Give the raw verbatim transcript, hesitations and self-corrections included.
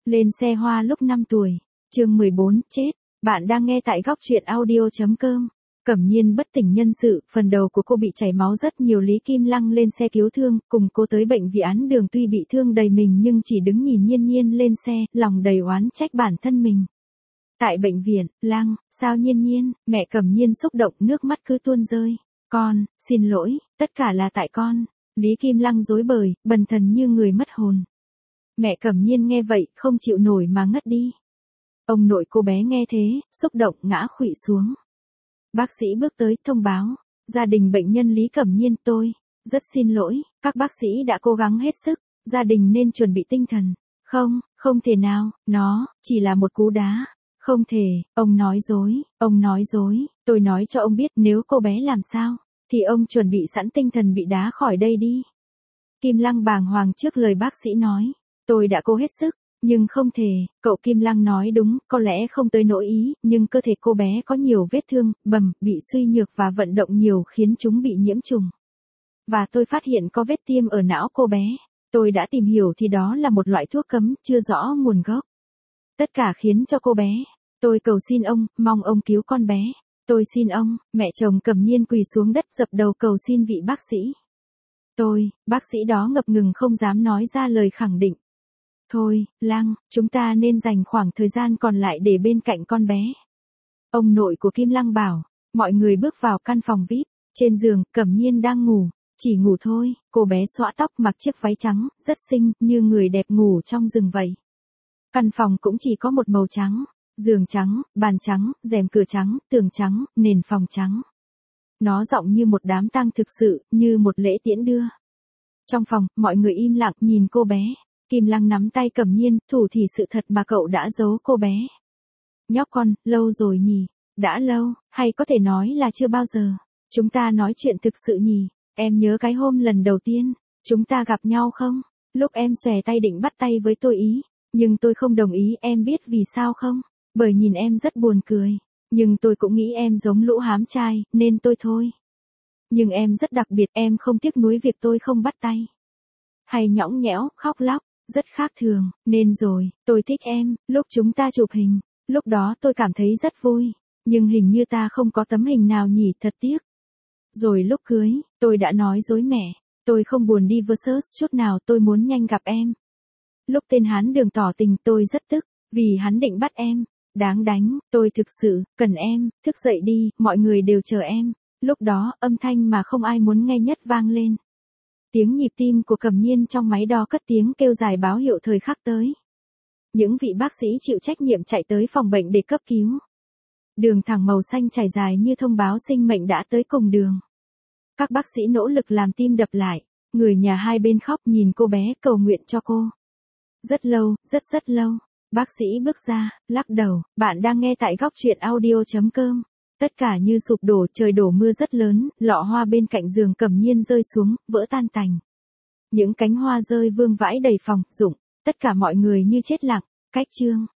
Lên xe hoa lúc năm tuổi. Chương mười bốn, chết. Bạn đang nghe tại góc truyện audio chấm com. Cẩm Nhiên bất tỉnh nhân sự, phần đầu của cô bị chảy máu rất nhiều. Lý Kim Lăng lên xe cứu thương, cùng cô tới bệnh viện án đường. Tuy bị thương đầy mình nhưng chỉ đứng nhìn Nhiên Nhiên lên xe, lòng đầy oán trách bản thân mình. Tại bệnh viện, Lăng, sao Nhiên Nhiên, mẹ Cẩm Nhiên xúc động nước mắt cứ tuôn rơi. Con, xin lỗi, tất cả là tại con. Lý Kim Lăng rối bời, bần thần như người mất hồn. Mẹ Cẩm Nhiên nghe vậy, không chịu nổi mà ngất đi. Ông nội cô bé nghe thế, xúc động ngã khuỵu xuống. Bác sĩ bước tới thông báo, gia đình bệnh nhân Lý Cẩm Nhiên, tôi rất xin lỗi, các bác sĩ đã cố gắng hết sức, gia đình nên chuẩn bị tinh thần. Không, không thể nào, nó chỉ là một cú đá. Không thể, ông nói dối, ông nói dối, tôi nói cho ông biết nếu cô bé làm sao, thì ông chuẩn bị sẵn tinh thần bị đá khỏi đây đi. Kim Lăng bàng hoàng trước lời bác sĩ nói, tôi đã cố hết sức, nhưng không thể, cậu Kim Lăng nói đúng, có lẽ không tới nỗi ý, nhưng cơ thể cô bé có nhiều vết thương, bầm, bị suy nhược và vận động nhiều khiến chúng bị nhiễm trùng. Và tôi phát hiện có vết tiêm ở não cô bé, tôi đã tìm hiểu thì đó là một loại thuốc cấm, chưa rõ nguồn gốc. Tất cả khiến cho cô bé, tôi cầu xin ông, mong ông cứu con bé. Tôi xin ông, mẹ chồng Cẩm Nhiên quỳ xuống đất dập đầu cầu xin vị bác sĩ. Tôi, bác sĩ đó ngập ngừng không dám nói ra lời khẳng định. Thôi, Lăng, chúng ta nên dành khoảng thời gian còn lại để bên cạnh con bé. Ông nội của Kim Lăng bảo, mọi người bước vào căn phòng vi ai pi, trên giường, Cẩm Nhiên đang ngủ, chỉ ngủ thôi, cô bé xõa tóc mặc chiếc váy trắng, rất xinh, như người đẹp ngủ trong rừng vậy. Căn phòng cũng chỉ có một màu trắng. Giường trắng, bàn trắng, rèm cửa trắng, tường trắng, nền phòng trắng. Nó rộng như một đám tang thực sự, như một lễ tiễn đưa. Trong phòng, mọi người im lặng nhìn cô bé. Kim Lăng nắm tay Cẩm Nhiên, thủ thì sự thật mà cậu đã giấu cô bé. Nhóc con, lâu rồi nhỉ? Đã lâu, hay có thể nói là chưa bao giờ. Chúng ta nói chuyện thực sự nhỉ? Em nhớ cái hôm lần đầu tiên, chúng ta gặp nhau không? Lúc em xòe tay định bắt tay với tôi ý, nhưng tôi không đồng ý, em biết vì sao không? Bởi nhìn em rất buồn cười, nhưng tôi cũng nghĩ em giống lũ hám trai, nên tôi thôi. Nhưng em rất đặc biệt, em không tiếc nuối việc tôi không bắt tay. Hay nhõng nhẽo, khóc lóc, rất khác thường, nên rồi, tôi thích em, lúc chúng ta chụp hình, lúc đó tôi cảm thấy rất vui, nhưng hình như ta không có tấm hình nào nhỉ, thật tiếc. Rồi lúc cưới, tôi đã nói dối mẹ, tôi không buồn đi versus chút nào, tôi muốn nhanh gặp em. Lúc tên Hán Đường tỏ tình tôi rất tức, vì hắn định bắt em. Đáng đánh, tôi thực sự, cần em, thức dậy đi, mọi người đều chờ em. Lúc đó, âm thanh mà không ai muốn nghe nhất vang lên. Tiếng nhịp tim của Cẩm Nhiên trong máy đo cất tiếng kêu dài báo hiệu thời khắc tới. Những vị bác sĩ chịu trách nhiệm chạy tới phòng bệnh để cấp cứu. Đường thẳng màu xanh trải dài như thông báo sinh mệnh đã tới cùng đường. Các bác sĩ nỗ lực làm tim đập lại, người nhà hai bên khóc nhìn cô bé cầu nguyện cho cô. Rất lâu, rất rất lâu. Bác sĩ bước ra, lắc đầu, bạn đang nghe tại góc truyện audio chấm com. Tất cả như sụp đổ, trời đổ mưa rất lớn, lọ hoa bên cạnh giường Cẩm Nhiên rơi xuống, vỡ tan tành. Những cánh hoa rơi vương vãi đầy phòng, rụng, tất cả mọi người như chết lặng, cách chương.